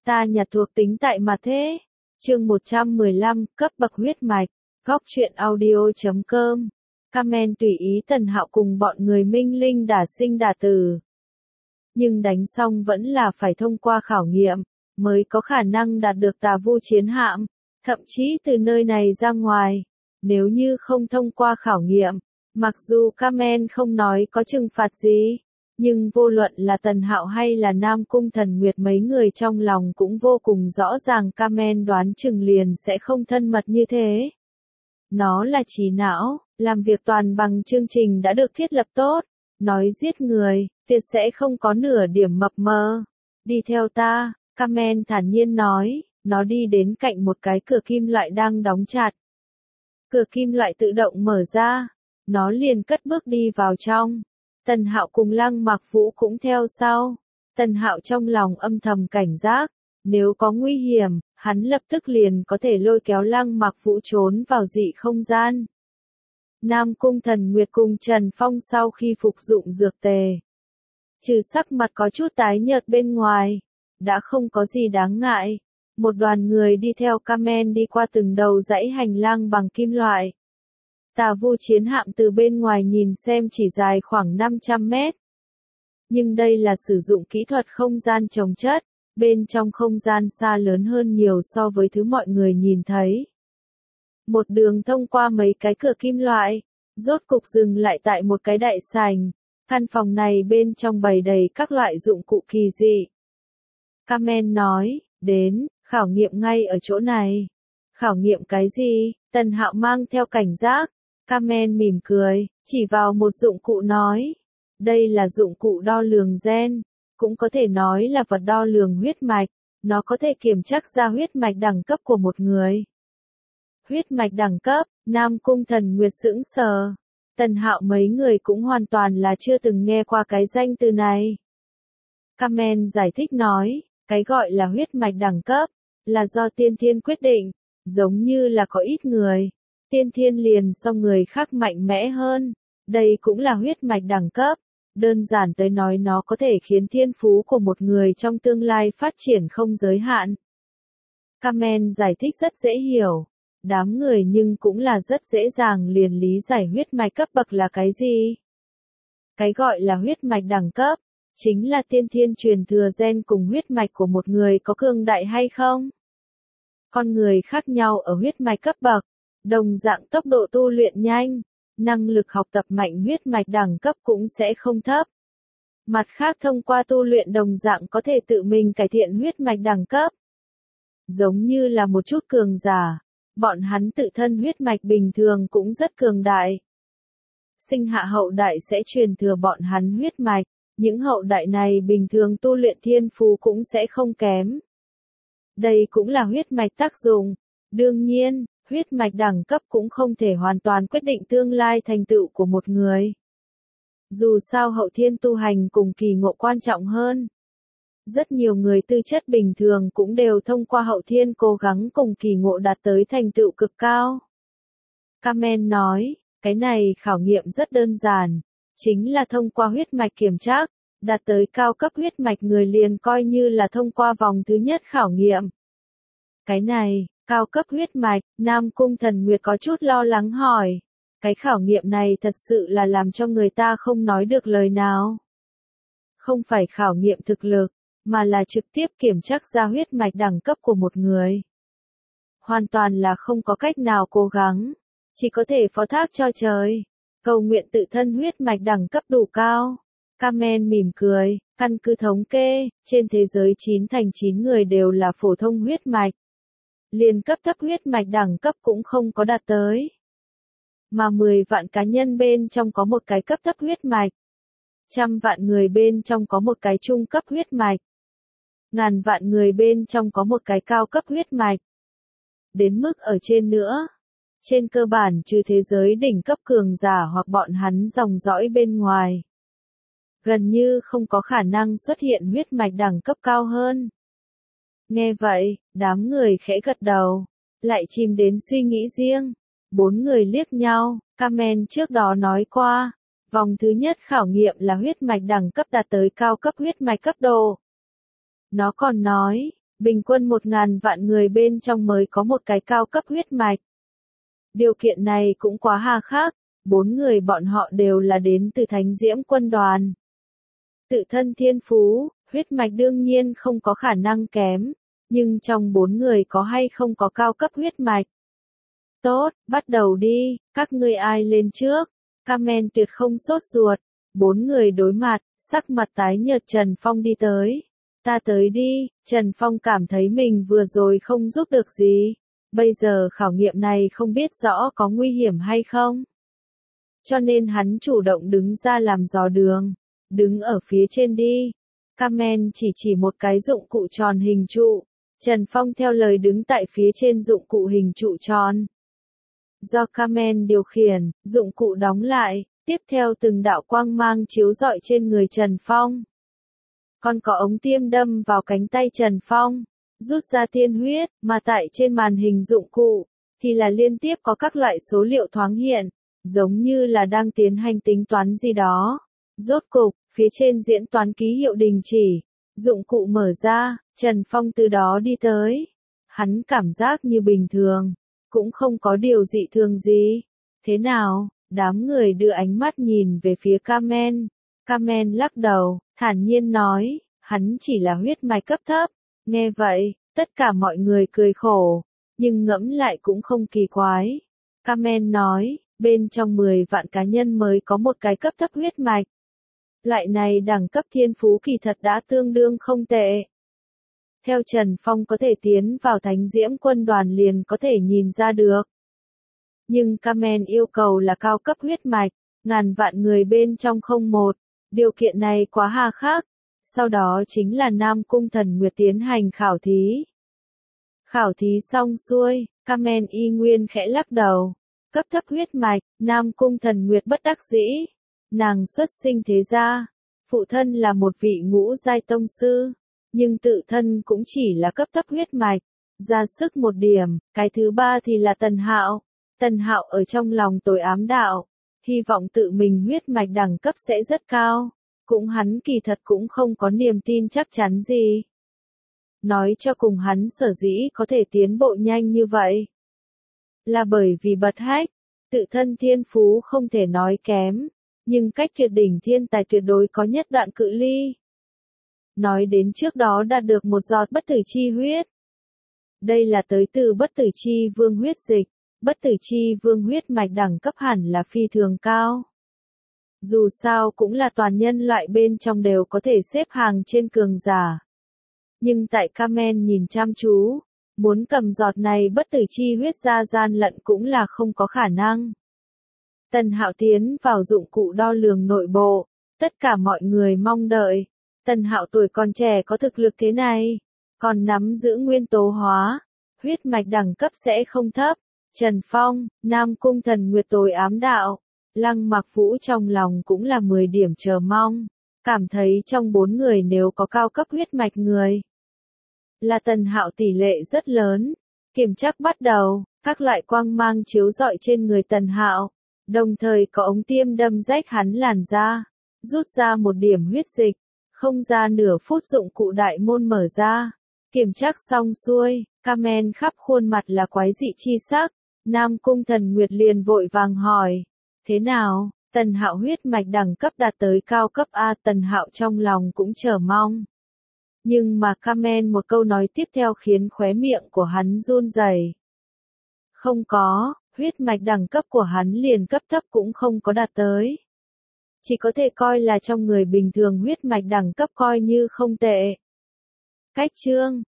Ta nhặt thuộc tính tại mà thế. Chương 115, cấp bậc huyết mạch. Góc truyện audio.com. Comment tùy ý Tần Hạo cùng bọn người minh linh đả sinh đả tử. Nhưng đánh xong vẫn là phải thông qua khảo nghiệm, mới có khả năng đạt được tà vu chiến hạm, thậm chí từ nơi này ra ngoài. Nếu như không thông qua khảo nghiệm, mặc dù Kamen không nói có trừng phạt gì, nhưng vô luận là Tần Hạo hay là Nam Cung Thần Nguyệt mấy người trong lòng cũng vô cùng rõ ràng Kamen đoán chừng liền sẽ không thân mật như thế. Nó là trí não, làm việc toàn bằng chương trình đã được thiết lập tốt, nói giết người, tuyệt sẽ không có nửa điểm mập mờ. Đi theo ta, Kamen thản nhiên nói, nó đi đến cạnh một cái cửa kim loại đang đóng chặt. Cửa kim loại tự động mở ra, nó liền cất bước đi vào trong. Tần Hạo cùng Lăng Mạc Vũ cũng theo sau. Tần Hạo trong lòng âm thầm cảnh giác, nếu có nguy hiểm, hắn lập tức liền có thể lôi kéo Lăng Mạc Vũ trốn vào dị không gian. Nam Cung Thần Nguyệt cùng Trần Phong sau khi phục dụng dược tề, trừ sắc mặt có chút tái nhợt bên ngoài, đã không có gì đáng ngại. Một đoàn người đi theo Kamen đi qua từng đầu dãy hành lang bằng kim loại. Tà vu chiến hạm từ bên ngoài nhìn xem chỉ dài khoảng 500 mét. Nhưng đây là sử dụng kỹ thuật không gian chồng chất, bên trong không gian xa lớn hơn nhiều so với thứ mọi người nhìn thấy. Một đường thông qua mấy cái cửa kim loại, rốt cục dừng lại tại một cái đại sảnh. Căn phòng này bên trong bày đầy các loại dụng cụ kỳ dị. Kamen nói, đến, khảo nghiệm ngay ở chỗ này. Khảo nghiệm cái gì? Tần Hạo mang theo cảnh giác. Kamen mỉm cười, chỉ vào một dụng cụ nói. Đây là dụng cụ đo lường gen, cũng có thể nói là vật đo lường huyết mạch. Nó có thể kiểm tra ra huyết mạch đẳng cấp của một người. Huyết mạch đẳng cấp, Nam Cung Thần Nguyệt sững sờ. Tần Hạo mấy người cũng hoàn toàn là chưa từng nghe qua cái danh từ này. Kamen giải thích nói, cái gọi là huyết mạch đẳng cấp, là do tiên thiên quyết định, giống như là có ít người, tiên thiên liền so người khác mạnh mẽ hơn, đây cũng là huyết mạch đẳng cấp, đơn giản tới nói nó có thể khiến thiên phú của một người trong tương lai phát triển không giới hạn. Kamen giải thích rất dễ hiểu, đám người nhưng cũng là rất dễ dàng liền lý giải huyết mạch cấp bậc là cái gì. Cái gọi là huyết mạch đẳng cấp, chính là tiên thiên truyền thừa gen cùng huyết mạch của một người có cường đại hay không. Con người khác nhau ở huyết mạch cấp bậc, đồng dạng tốc độ tu luyện nhanh, năng lực học tập mạnh huyết mạch đẳng cấp cũng sẽ không thấp. Mặt khác thông qua tu luyện đồng dạng có thể tự mình cải thiện huyết mạch đẳng cấp. Giống như là một chút cường giả, bọn hắn tự thân huyết mạch bình thường cũng rất cường đại. Sinh hạ hậu đại sẽ truyền thừa bọn hắn huyết mạch, những hậu đại này bình thường tu luyện thiên phú cũng sẽ không kém. Đây cũng là huyết mạch tác dụng. Đương nhiên, huyết mạch đẳng cấp cũng không thể hoàn toàn quyết định tương lai thành tựu của một người. Dù sao hậu thiên tu hành cùng kỳ ngộ quan trọng hơn. Rất nhiều người tư chất bình thường cũng đều thông qua hậu thiên cố gắng cùng kỳ ngộ đạt tới thành tựu cực cao. Kamen nói, cái này khảo nghiệm rất đơn giản, chính là thông qua huyết mạch kiểm tra, đạt tới cao cấp huyết mạch người liền coi như là thông qua vòng thứ nhất khảo nghiệm. Cái này, cao cấp huyết mạch, Nam Cung Thần Nguyệt có chút lo lắng hỏi. Cái khảo nghiệm này thật sự là làm cho người ta không nói được lời nào. Không phải khảo nghiệm thực lực, mà là trực tiếp kiểm tra ra huyết mạch đẳng cấp của một người. Hoàn toàn là không có cách nào cố gắng, chỉ có thể phó thác cho trời, cầu nguyện tự thân huyết mạch đẳng cấp đủ cao. Kamen mỉm cười, căn cứ thống kê, trên thế giới 9 thành 9 người đều là phổ thông huyết mạch. Liền cấp thấp huyết mạch đẳng cấp cũng không có đạt tới. Mà 10 vạn cá nhân bên trong có một cái cấp thấp huyết mạch. 100 vạn người bên trong có một cái trung cấp huyết mạch. Ngàn vạn người bên trong có một cái cao cấp huyết mạch. Đến mức ở trên nữa. Trên cơ bản trừ thế giới đỉnh cấp cường giả hoặc bọn hắn dòng dõi bên ngoài. Gần như không có khả năng xuất hiện huyết mạch đẳng cấp cao hơn. Nghe vậy, đám người khẽ gật đầu, lại chìm đến suy nghĩ riêng. 4 người liếc nhau, Kamen trước đó nói qua, vòng thứ nhất khảo nghiệm là huyết mạch đẳng cấp đạt tới cao cấp huyết mạch cấp độ. Nó còn nói, bình quân 1.000 vạn người bên trong mới có một cái cao cấp huyết mạch. Điều kiện này cũng quá hà khắc, 4 người bọn họ đều là đến từ Thánh Diễm quân đoàn. Tự thân thiên phú, huyết mạch đương nhiên không có khả năng kém, nhưng trong 4 người có hay không có cao cấp huyết mạch. Tốt, bắt đầu đi, các ngươi ai lên trước? Carmen tuyệt không sốt ruột. 4 người đối mặt, sắc mặt tái nhợt Trần Phong đi tới. Ta tới đi, Trần Phong cảm thấy mình vừa rồi không giúp được gì. Bây giờ khảo nghiệm này không biết rõ có nguy hiểm hay không. Cho nên hắn chủ động đứng ra làm dò đường. Đứng ở phía trên đi. Carmen chỉ một cái dụng cụ tròn hình trụ. Trần Phong theo lời đứng tại phía trên dụng cụ hình trụ tròn. Do Carmen điều khiển, dụng cụ đóng lại, tiếp theo từng đạo quang mang chiếu rọi trên người Trần Phong. Còn có ống tiêm đâm vào cánh tay Trần Phong, rút ra tiên huyết, mà tại trên màn hình dụng cụ, thì là liên tiếp có các loại số liệu thoáng hiện, giống như là đang tiến hành tính toán gì đó. Rốt cục, phía trên diễn toán ký hiệu đình chỉ, dụng cụ mở ra, Trần Phong từ đó đi tới. Hắn cảm giác như bình thường, cũng không có điều dị thường gì. Thế nào? Đám người đưa ánh mắt nhìn về phía Carmen. Carmen lắc đầu, thản nhiên nói, hắn chỉ là huyết mạch cấp thấp. Nghe vậy, tất cả mọi người cười khổ, nhưng ngẫm lại cũng không kỳ quái. Carmen nói, bên trong 10 vạn cá nhân mới có một cái cấp thấp huyết mạch. Loại này đẳng cấp thiên phú kỳ thật đã tương đương không tệ. Theo Trần Phong có thể tiến vào Thánh Diễm quân đoàn liền có thể nhìn ra được. Nhưng Carmen yêu cầu là cao cấp huyết mạch, ngàn vạn người bên trong không một. Điều kiện này quá hà khắc. Sau đó chính là Nam Cung Thần Nguyệt tiến hành khảo thí. Khảo thí xong xuôi, Carmen y nguyên khẽ lắc đầu. Cấp thấp huyết mạch, Nam Cung Thần Nguyệt bất đắc dĩ. Nàng xuất sinh thế gia, phụ thân là một vị ngũ giai tông sư, nhưng tự thân cũng chỉ là cấp thấp huyết mạch, ra sức một điểm. Cái thứ ba thì là Tần Hạo. Tần Hạo ở trong lòng tối ám đạo, hy vọng tự mình huyết mạch đẳng cấp sẽ rất cao, cũng hắn kỳ thật cũng không có niềm tin chắc chắn gì. Nói cho cùng hắn sở dĩ có thể tiến bộ nhanh như vậy, là bởi vì bật hách, tự thân thiên phú không thể nói kém, nhưng cách tuyệt đỉnh thiên tài tuyệt đối có nhất đoạn cự ly. Nói đến trước đó đạt được một giọt bất tử chi huyết. Đây là tới từ bất tử chi vương huyết dịch, bất tử chi vương huyết mạch đẳng cấp hẳn là phi thường cao. Dù sao cũng là toàn nhân loại bên trong đều có thể xếp hàng trên cường giả. Nhưng tại Carmen nhìn chăm chú, muốn cầm giọt này bất tử chi huyết ra gian lận cũng là không có khả năng. Tần Hạo tiến vào dụng cụ đo lường nội bộ, tất cả mọi người mong đợi. Tần Hạo tuổi còn trẻ có thực lực thế này, còn nắm giữ nguyên tố hóa, huyết mạch đẳng cấp sẽ không thấp. Trần Phong, Nam Cung Thần Nguyệt tối ám đạo, Lăng Mặc Vũ trong lòng cũng là 10 điểm chờ mong, cảm thấy trong 4 người nếu có cao cấp huyết mạch người, là Tần Hạo tỷ lệ rất lớn. Kiểm tra bắt đầu, các loại quang mang chiếu rọi trên người Tần Hạo, đồng thời có ống tiêm đâm rách hắn làn da, rút ra một điểm huyết dịch, không ra nửa phút dụng cụ đại môn mở ra. Kiểm tra xong xuôi, Carmen khắp khuôn mặt là quái dị chi sắc. Nam Cung Thần Nguyệt liền vội vàng hỏi, thế nào? Tần Hạo huyết mạch đẳng cấp đạt tới cao cấp A. Tần Hạo trong lòng cũng chờ mong. Nhưng mà Carmen một câu nói tiếp theo khiến khóe miệng của hắn run rẩy. Không có, huyết mạch đẳng cấp của hắn liền cấp thấp cũng không có đạt tới. Chỉ có thể coi là trong người bình thường huyết mạch đẳng cấp coi như không tệ. Cách chương